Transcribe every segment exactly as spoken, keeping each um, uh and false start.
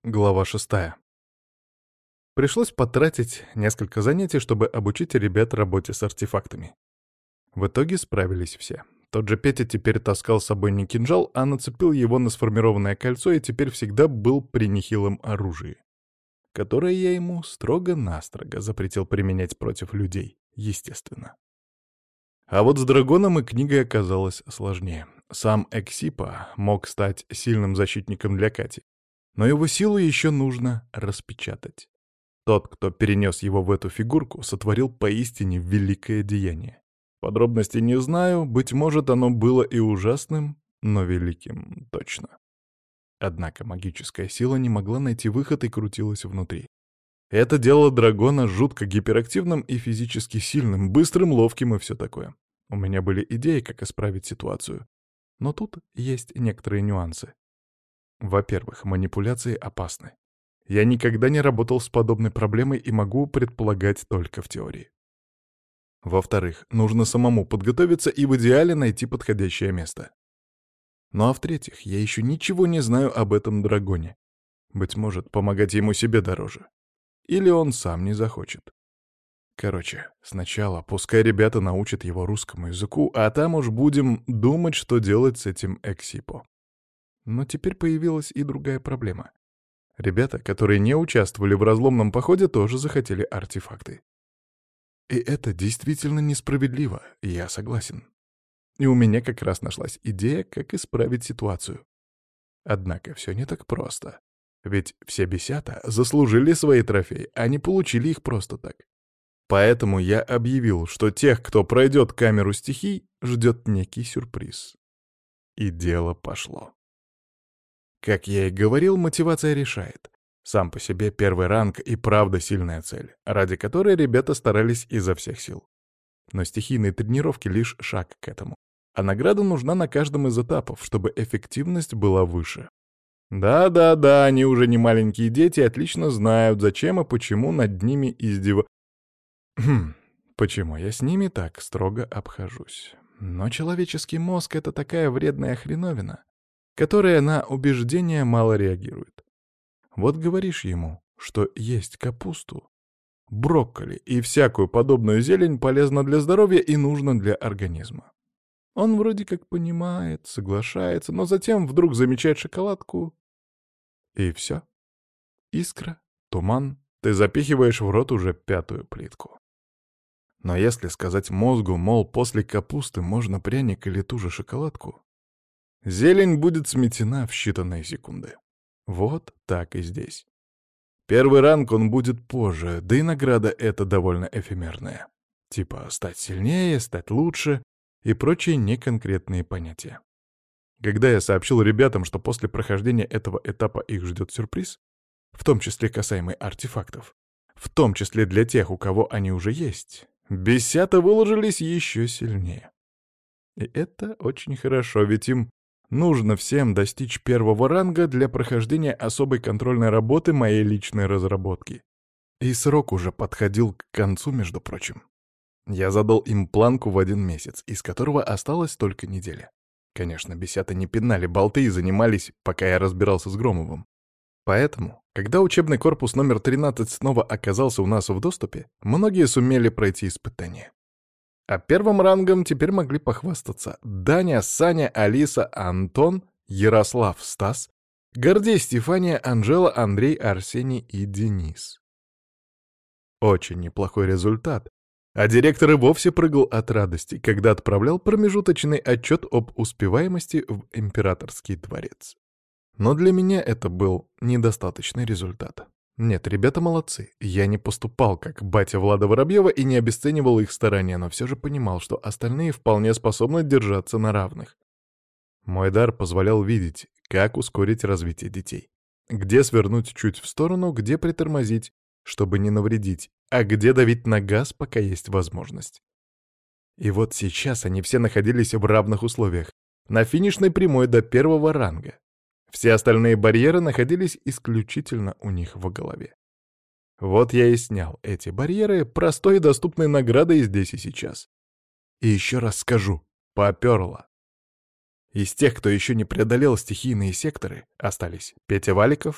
Глава шестая. Пришлось потратить несколько занятий, чтобы обучить ребят работе с артефактами. В итоге справились все. Тот же Петя теперь таскал с собой не кинжал, а нацепил его на сформированное кольцо и теперь всегда был при нехилом оружии, которое я ему строго-настрого запретил применять против людей, естественно. А вот с драконом и книгой оказалось сложнее. Сам Эксипа мог стать сильным защитником для Кати, но его силу еще нужно распечатать. Тот, кто перенес его в эту фигурку, сотворил поистине великое деяние. Подробностей не знаю, быть может, оно было и ужасным, но великим точно. Однако магическая сила не могла найти выход и крутилась внутри. Это делало дракона жутко гиперактивным и физически сильным, быстрым, ловким и все такое. У меня были идеи, как исправить ситуацию. Но тут есть некоторые нюансы. Во-первых, манипуляции опасны. Я никогда не работал с подобной проблемой и могу предполагать только в теории. Во-вторых, нужно самому подготовиться и в идеале найти подходящее место. Ну а в-третьих, я еще ничего не знаю об этом драконе. Быть может, помогать ему себе дороже. Или он сам не захочет. Короче, сначала пускай ребята научат его русскому языку, а там уж будем думать, что делать с этим Эксипо. Но теперь появилась и другая проблема. Ребята, которые не участвовали в разломном походе, тоже захотели артефакты. И это действительно несправедливо, я согласен. И у меня как раз нашлась идея, как исправить ситуацию. Однако все не так просто. Ведь все бесята заслужили свои трофеи, а не получили их просто так. Поэтому я объявил, что тех, кто пройдет камеру стихий, ждет некий сюрприз. И дело пошло. Как я и говорил, мотивация решает. Сам по себе первый ранг и правда сильная цель, ради которой ребята старались изо всех сил. Но стихийные тренировки — лишь шаг к этому. А награда нужна на каждом из этапов, чтобы эффективность была выше. Да-да-да, они уже не маленькие дети, отлично знают, зачем и почему над ними издев... Хм, почему я с ними так строго обхожусь? Но человеческий мозг — это такая вредная хреновина, которая на убеждения мало реагирует. Вот говоришь ему, что есть капусту, брокколи и всякую подобную зелень полезна для здоровья и нужна для организма. Он вроде как понимает, соглашается, но затем вдруг замечает шоколадку, и все. Искра, туман, ты запихиваешь в рот уже пятую плитку. Но если сказать мозгу, мол, после капусты можно пряник или ту же шоколадку, зелень будет сметена в считанные секунды. Вот так и здесь. Первый ранг он будет позже, да и награда эта довольно эфемерная. Типа стать сильнее, стать лучше и прочие неконкретные понятия. Когда я сообщил ребятам, что после прохождения этого этапа их ждет сюрприз, в том числе касаемый артефактов, в том числе для тех, у кого они уже есть, бесята выложились еще сильнее. И это очень хорошо, ведь им нужно всем достичь первого ранга для прохождения особой контрольной работы моей личной разработки. И срок уже подходил к концу, между прочим. Я задал им планку в один месяц, из которого осталась только неделя. Конечно, бесята не пинали болты и занимались, пока я разбирался с Громовым. Поэтому, когда учебный корпус номер тринадцать снова оказался у нас в доступе, многие сумели пройти испытание. А первым рангом теперь могли похвастаться Даня, Саня, Алиса, Антон, Ярослав, Стас, Гордей, Стефания, Анжела, Андрей, Арсений и Денис. Очень неплохой результат, а директор и вовсе прыгал от радости, когда отправлял промежуточный отчет об успеваемости в императорский дворец. Но для меня это был недостаточный результат. Нет, ребята молодцы. Я не поступал как батя Влада Воробьева и не обесценивал их старания, но все же понимал, что остальные вполне способны держаться на равных. Мой дар позволял видеть, как ускорить развитие детей. Где свернуть чуть в сторону, где притормозить, чтобы не навредить, а где давить на газ, пока есть возможность. И вот сейчас они все находились в равных условиях, на финишной прямой до первого ранга. Все остальные барьеры находились исключительно у них в голове. Вот я и снял эти барьеры простой и доступной наградой здесь и сейчас. И еще раз скажу, поперло. Из тех, кто еще не преодолел стихийные секторы, остались Петя Валиков,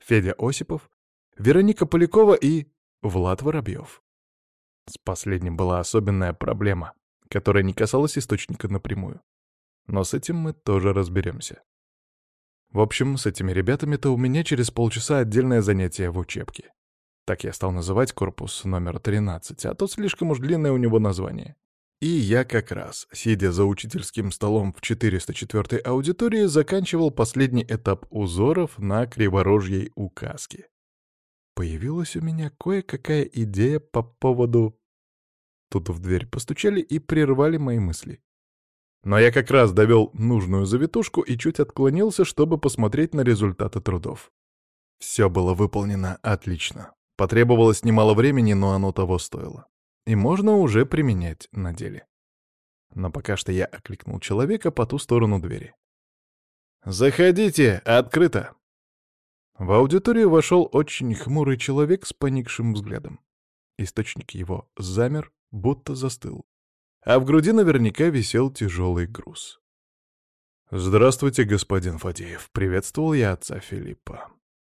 Федя Осипов, Вероника Полякова и Влад Воробьев. С последним была особенная проблема, которая не касалась источника напрямую. Но с этим мы тоже разберемся. В общем, с этими ребятами-то у меня через полчаса отдельное занятие в учебке. Так я стал называть корпус номер тринадцать, а то слишком уж длинное у него название. И я как раз, сидя за учительским столом в четыреста четвёртой аудитории, заканчивал последний этап узоров на криворожьей указке. Появилась у меня кое-какая идея по поводу... Тут в дверь постучали и прервали мои мысли. Но я как раз довел нужную завитушку и чуть отклонился, чтобы посмотреть на результаты трудов. Все было выполнено отлично. Потребовалось немало времени, но оно того стоило. И можно уже применять на деле. Но пока что я окликнул человека по ту сторону двери. «Заходите, открыто!» В аудиторию вошел очень хмурый человек с поникшим взглядом. Источник его замер, будто застыл. А в груди наверняка висел тяжелый груз. «Здравствуйте, господин Фадеев», — приветствовал я отца Филиппа.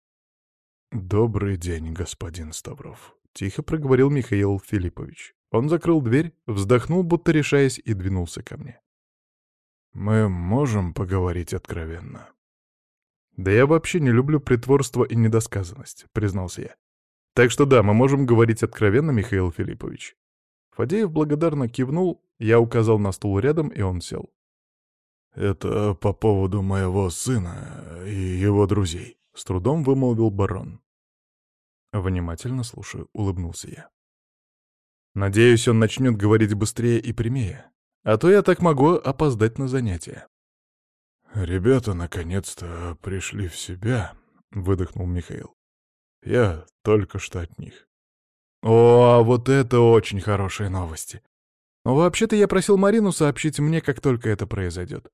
«Добрый день, господин Ставров», — тихо проговорил Михаил Филиппович. Он закрыл дверь, вздохнул, будто решаясь, и двинулся ко мне. «Мы можем поговорить откровенно?» «Да я вообще не люблю притворство и недосказанность», — признался я. «Так что да, мы можем говорить откровенно, Михаил Филиппович». Фадеев благодарно кивнул, я указал на стул рядом, и он сел. «Это по поводу моего сына и его друзей», — с трудом вымолвил барон. «Внимательно слушаю», — улыбнулся я. «Надеюсь, он начнет говорить быстрее и прямее, а то я так могу опоздать на занятия». «Ребята наконец-то пришли в себя», — выдохнул Михаил. «Я только что от них». «О, вот это очень хорошие новости. Но вообще-то я просил Марину сообщить мне, как только это произойдет».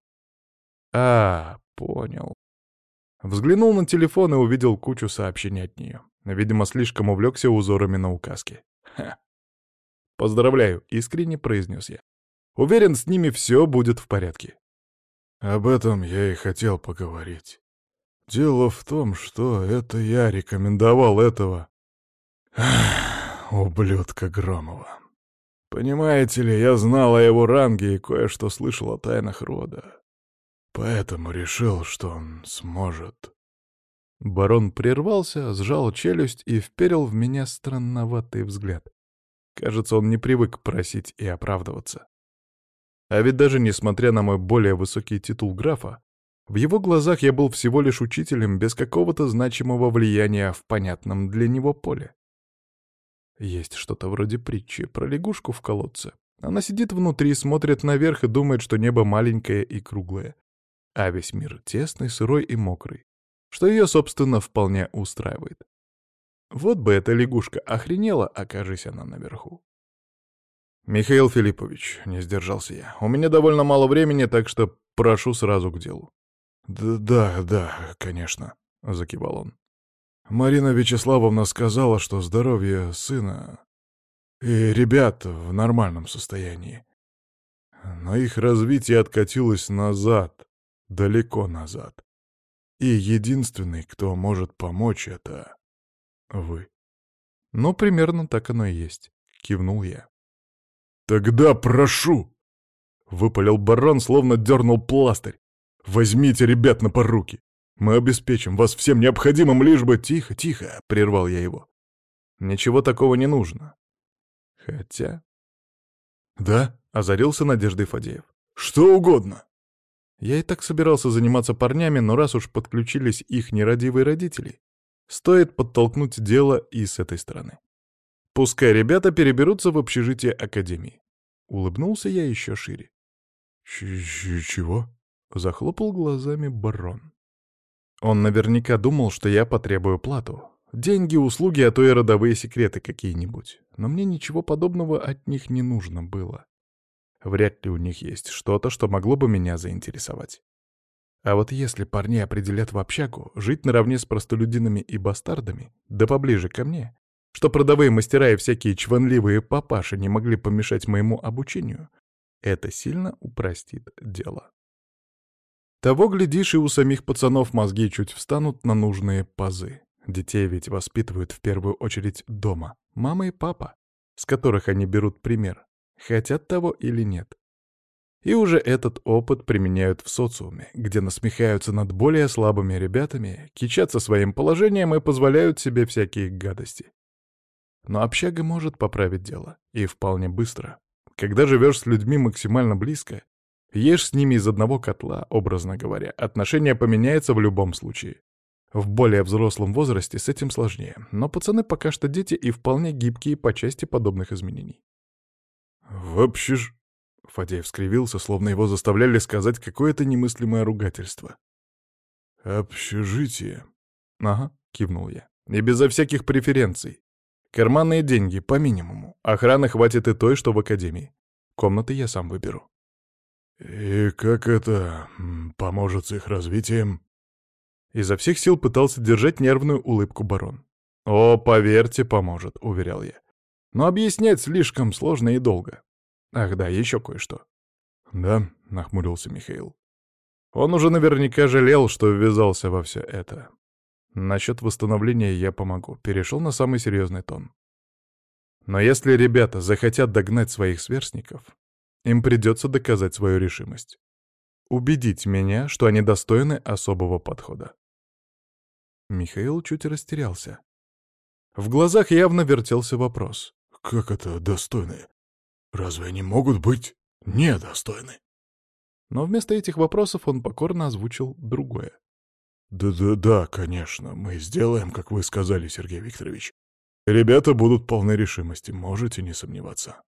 «А, понял». Взглянул на телефон и увидел кучу сообщений от нее. Видимо, слишком увлекся узорами на указке. Ха. «Поздравляю», — искренне произнес я. «Уверен, с ними все будет в порядке». «Об этом я и хотел поговорить. Дело в том, что это я рекомендовал этого... ублюдка Громова. Понимаете ли, я знал о его ранге и кое-что слышал о тайнах рода. Поэтому решил, что он сможет». Барон прервался, сжал челюсть и вперил в меня странноватый взгляд. Кажется, он не привык просить и оправдываться. А ведь даже несмотря на мой более высокий титул графа, в его глазах я был всего лишь учителем без какого-то значимого влияния в понятном для него поле. Есть что-то вроде притчи про лягушку в колодце. Она сидит внутри, смотрит наверх и думает, что небо маленькое и круглое, а весь мир тесный, сырой и мокрый, что ее, собственно, вполне устраивает. Вот бы эта лягушка охренела, окажись она наверху. «Михаил Филиппович», — не сдержался я, — «у меня довольно мало времени, так что прошу сразу к делу». «Да, да, да, конечно», — закивал он. «Марина Вячеславовна сказала, что здоровье сына и ребят в нормальном состоянии. Но их развитие откатилось назад, далеко назад. И единственный, кто может помочь, — это вы». «Ну, примерно так оно и есть», — кивнул я. «Тогда прошу!» — выпалил барон, словно дернул пластырь. «Возьмите ребят на поруки. Мы обеспечим вас всем необходимым, лишь бы...» «Тихо, тихо!» — прервал я его. «Ничего такого не нужно. Хотя...» «Да?» — озарился надеждой Фадеев. «Что угодно!» Я и так собирался заниматься парнями, но раз уж подключились их нерадивые родители, стоит подтолкнуть дело и с этой стороны. Пускай ребята переберутся в общежитие академии. Улыбнулся я еще шире. «Ч-ч-чего?» — захлопал глазами барон. Он наверняка думал, что я потребую плату. Деньги, услуги, а то и родовые секреты какие-нибудь. Но мне ничего подобного от них не нужно было. Вряд ли у них есть что-то, что могло бы меня заинтересовать. А вот если парней определят в общагу, жить наравне с простолюдинами и бастардами, да поближе ко мне, что продовые мастера и всякие чванливые папаши не могли помешать моему обучению, это сильно упростит дело. Того, глядишь, и у самих пацанов мозги чуть встанут на нужные пазы. Детей ведь воспитывают в первую очередь дома, мама и папа, с которых они берут пример, хотят того или нет. И уже этот опыт применяют в социуме, где насмехаются над более слабыми ребятами, кичатся своим положением и позволяют себе всякие гадости. Но общага может поправить дело, и вполне быстро. Когда живешь с людьми максимально близко, ешь с ними из одного котла, образно говоря, отношение поменяется в любом случае. В более взрослом возрасте с этим сложнее, но пацаны пока что дети и вполне гибкие по части подобных изменений. «Вообще ж...» — Фадеев скривился, словно его заставляли сказать какое-то немыслимое ругательство. «Общежитие?» «Ага», — кивнул я. «И безо всяких преференций. Карманные деньги, по минимуму. Охраны хватит и той, что в академии. Комнаты я сам выберу». «И как это поможет с их развитием?» Изо всех сил пытался держать нервную улыбку барон. «О, поверьте, поможет», — уверял я. «Но объяснять слишком сложно и долго. Ах да, еще кое-что». «Да», — нахмурился Михаил. Он уже наверняка жалел, что ввязался во все это. Насчет восстановления я помогу. Перешел на самый серьезный тон. Но если ребята захотят догнать своих сверстников, им придется доказать свою решимость. Убедить меня, что они достойны особого подхода. Михаил чуть растерялся. В глазах явно вертелся вопрос. «Как это достойны? Разве они могут быть недостойны?» Но вместо этих вопросов он покорно озвучил другое. «Да-да-да, конечно, мы сделаем, как вы сказали, Сергей Викторович. Ребята будут полны решимости, можете не сомневаться».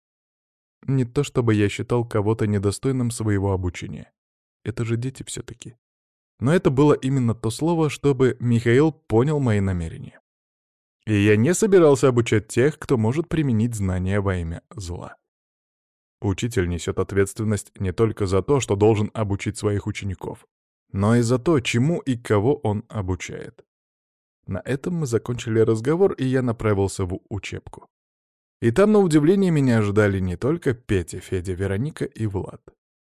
Не то чтобы я считал кого-то недостойным своего обучения. Это же дети все-таки. Но это было именно то слово, чтобы Михаил понял мои намерения. И я не собирался обучать тех, кто может применить знания во имя зла. Учитель несет ответственность не только за то, что должен обучить своих учеников, но и за то, чему и кого он обучает. На этом мы закончили разговор, и я направился в учебку. И там, на удивление, меня ждали не только Петя, Федя, Вероника и Влад.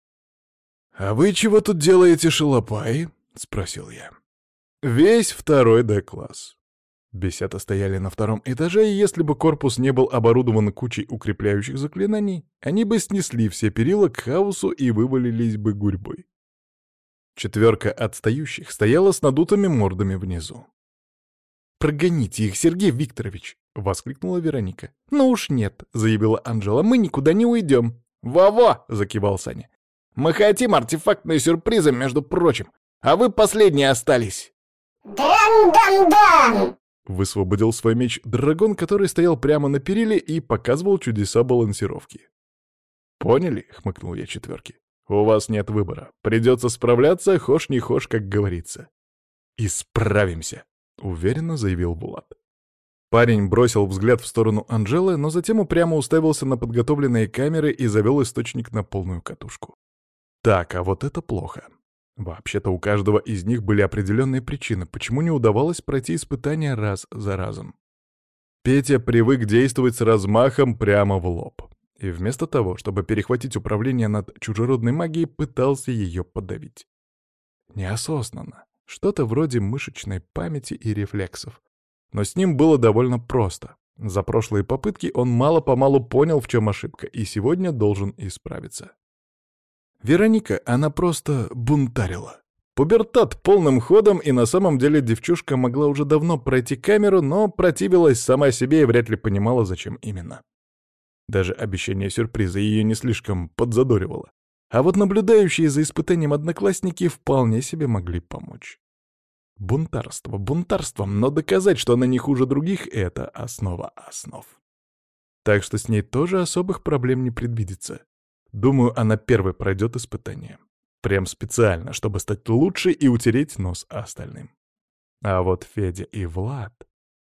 «А вы чего тут делаете, шалопаи?» — спросил я. «Весь второй Д-класс». Бесята стояли на втором этаже, и если бы корпус не был оборудован кучей укрепляющих заклинаний, они бы снесли все перила к хаосу и вывалились бы гурьбой. Четверка отстающих стояла с надутыми мордами внизу. «Прогоните их, Сергей Викторович!» — воскликнула Вероника. «Ну уж нет», — заявила Анжела, — «мы никуда не уйдем». «Во-во!» — закивал Саня. «Мы хотим артефактные сюрпризы, между прочим, а вы последние остались». «Дан-дан-дан!» — высвободил свой меч дракон, который стоял прямо на периле и показывал чудеса балансировки. «Поняли?» — хмыкнул я четверки. «У вас нет выбора. Придется справляться, хошь не хошь, как говорится». «И справимся», — уверенно заявил Булат. Парень бросил взгляд в сторону Анжелы, но затем упрямо уставился на подготовленные камеры и завел источник на полную катушку. Так, а вот это плохо. Вообще-то у каждого из них были определенные причины, почему не удавалось пройти испытания раз за разом. Петя привык действовать с размахом прямо в лоб. И вместо того, чтобы перехватить управление над чужеродной магией, пытался ее подавить. Неосознанно. Что-то вроде мышечной памяти и рефлексов. Но с ним было довольно просто. За прошлые попытки он мало-помалу понял, в чем ошибка, и сегодня должен исправиться. Вероника, она просто бунтарила. Пубертат полным ходом, и на самом деле девчушка могла уже давно пройти камеру, но противилась сама себе и вряд ли понимала, зачем именно. Даже обещание сюрприза ее не слишком подзадоривало. А вот наблюдающие за испытанием одноклассники вполне себе могли помочь. Бунтарство бунтарством, но доказать, что она не хуже других — это основа основ. Так что с ней тоже особых проблем не предвидится. Думаю, она первой пройдет испытание. Прям специально, чтобы стать лучше и утереть нос остальным. А вот Федя и Влад...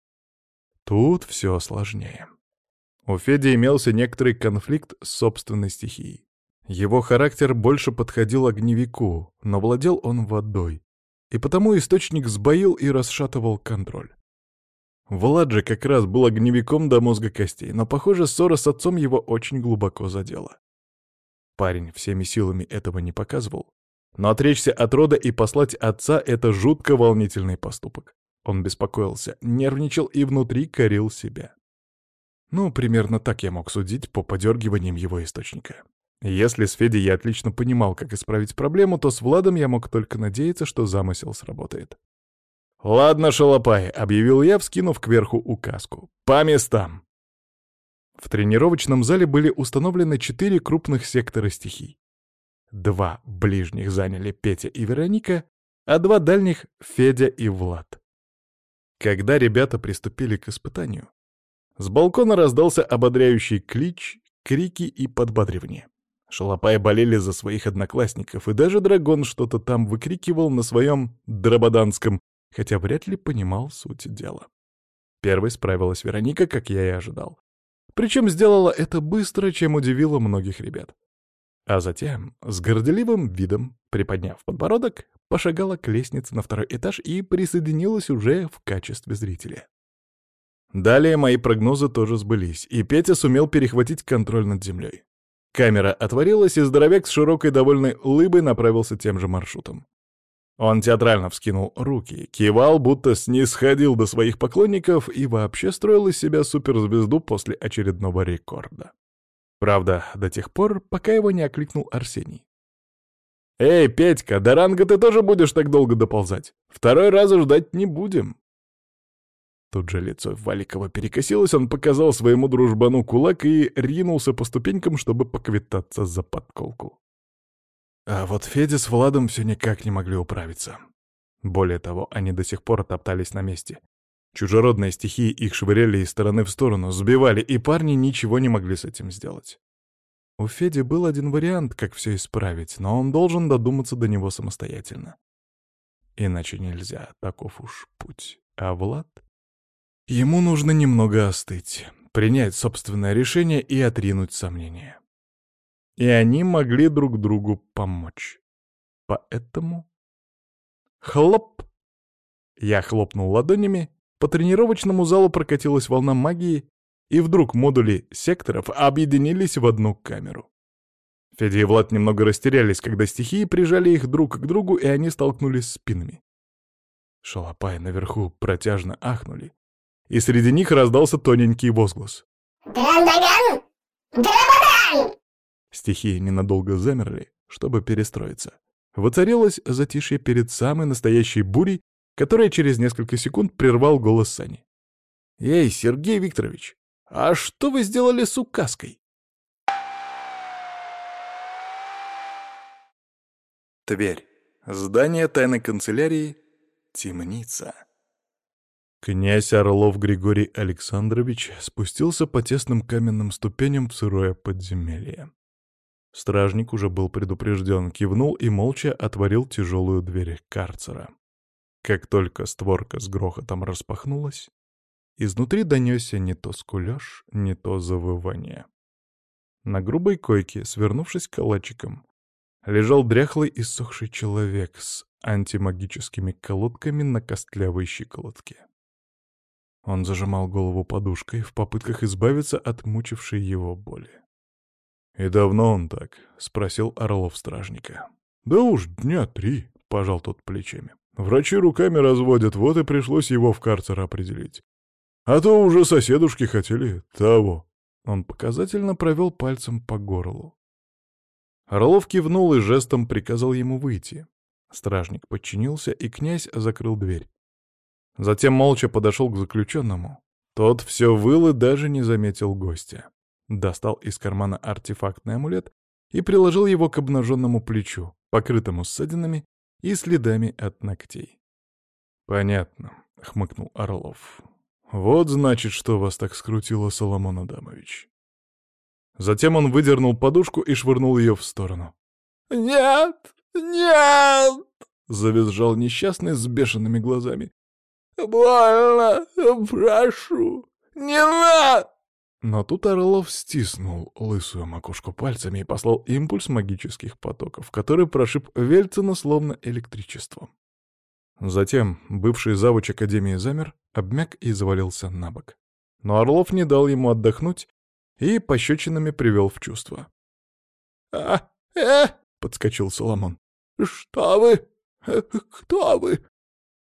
Тут все сложнее. У Феди имелся некоторый конфликт с собственной стихией. Его характер больше подходил огневику, но владел он водой. И потому источник сбоил и расшатывал контроль. Влад же как раз был огневиком до мозга костей, но, похоже, ссора с отцом его очень глубоко задела. Парень всеми силами этого не показывал, но отречься от рода и послать отца — это жутко волнительный поступок. Он беспокоился, нервничал и внутри корил себя. Ну, примерно так я мог судить по подергиваниям его источника. Если с Федей я отлично понимал, как исправить проблему, то с Владом я мог только надеяться, что замысел сработает. «Ладно, шалопай», — объявил я, вскинув кверху указку. «По местам!» В тренировочном зале были установлены четыре крупных сектора стихий. Два ближних заняли Петя и Вероника, а два дальних — Федя и Влад. Когда ребята приступили к испытанию, с балкона раздался ободряющий клич, крики и подбадривание. Шалопаи болели за своих одноклассников, и даже Драгон что-то там выкрикивал на своем драбаданском, хотя вряд ли понимал суть дела. Первой справилась Вероника, как я и ожидал. Причем сделала это быстро, чем удивило многих ребят. А затем, с горделивым видом, приподняв подбородок, пошагала к лестнице на второй этаж и присоединилась уже в качестве зрителя. Далее мои прогнозы тоже сбылись, и Петя сумел перехватить контроль над землей. Камера отворилась, и здоровяк с широкой довольной улыбой направился тем же маршрутом. Он театрально вскинул руки, кивал, будто снисходил до своих поклонников и вообще строил из себя суперзвезду после очередного рекорда. Правда, до тех пор, пока его не окликнул Арсений. «Эй, Петька, до ранга ты тоже будешь так долго доползать? Второй раз ждать не будем!» Тут же лицо Валикова перекосилось, он показал своему дружбану кулак и ринулся по ступенькам, чтобы поквитаться за подколку. А вот Федя с Владом все никак не могли управиться. Более того, они до сих пор топтались на месте. Чужеродные стихии их швыряли из стороны в сторону, сбивали, и парни ничего не могли с этим сделать. У Феди был один вариант, как все исправить, но он должен додуматься до него самостоятельно. Иначе нельзя, таков уж путь. А Влад? Ему нужно немного остыть, принять собственное решение и отринуть сомнения. И они могли друг другу помочь. Поэтому... Хлоп! Я хлопнул ладонями, по тренировочному залу прокатилась волна магии, и вдруг модули секторов объединились в одну камеру. Федя и Влад немного растерялись, когда стихии прижали их друг к другу, и они столкнулись спинами. Шалопаи наверху протяжно ахнули, и среди них раздался тоненький возглас. «Драндаган! Драбадан!» Стихии ненадолго замерли, чтобы перестроиться. Воцарилось затишье перед самой настоящей бурей, которая через несколько секунд прервал голос Сани. «Эй, Сергей Викторович, а что вы сделали с указкой?» Тверь. Здание тайной канцелярии. Темница. Князь Орлов Григорий Александрович спустился по тесным каменным ступеням в сырое подземелье. Стражник уже был предупрежден, кивнул и молча отворил тяжелую дверь карцера. Как только створка с грохотом распахнулась, изнутри донесся не то скулёж, не то завывание. На грубой койке, свернувшись калачиком, лежал дряхлый иссохший человек с антимагическими колодками на костлявой щиколотке. Он зажимал голову подушкой в попытках избавиться от мучившей его боли. «И давно он так?» — спросил Орлов стражника. «Да уж дня три», — пожал тот плечами. «Врачи руками разводят, вот и пришлось его в карцер определить. А то уже соседушки хотели того». Он показательно провел пальцем по горлу. Орлов кивнул и жестом приказал ему выйти. Стражник подчинился, и князь закрыл дверь. Затем молча подошел к заключенному. Тот все выл и даже не заметил гостя. Достал из кармана артефактный амулет и приложил его к обнаженному плечу, покрытому ссадинами и следами от ногтей. «Понятно», — хмыкнул Орлов. «Вот, значит, что вас так скрутило, Соломон Адамович». Затем он выдернул подушку и швырнул ее в сторону. «Нет! Нет!» — завизжал несчастный с бешеными глазами. «Больно! Прошу! Не надо!» Но тут Орлов стиснул лысую макушку пальцами и послал импульс магических потоков, который прошиб Вельцина словно электричеством. Затем бывший завуч Академии замер, обмяк и завалился на бок. Но Орлов не дал ему отдохнуть и пощечинами привел в чувство. «А, э!» — подскочил Соломон. «Что вы? Кто вы?»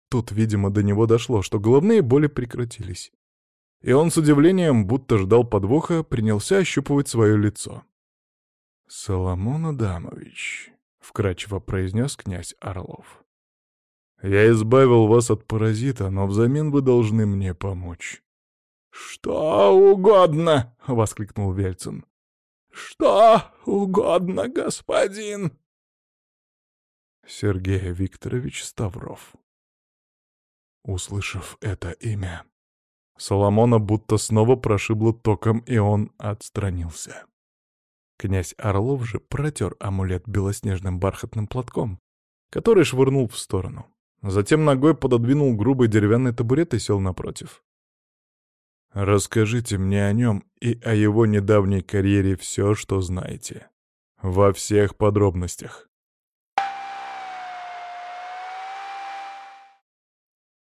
тут, видимо, до него дошло, что головные боли прекратились. И он с удивлением, будто ждал подвоха, принялся ощупывать свое лицо. «Соломон Адамович», — вкрадчиво произнес князь Орлов, — «я избавил вас от паразита, но взамен вы должны мне помочь». «Что угодно!» — воскликнул Вельцин. «Что угодно, господин!» Сергей Викторович Ставров. Услышав это имя, Соломона будто снова прошибло током, и он отстранился. Князь Орлов же протер амулет белоснежным бархатным платком, который швырнул в сторону. Затем ногой пододвинул грубый деревянный табурет и сел напротив. «Расскажите мне о нем и о его недавней карьере все, что знаете. Во всех подробностях».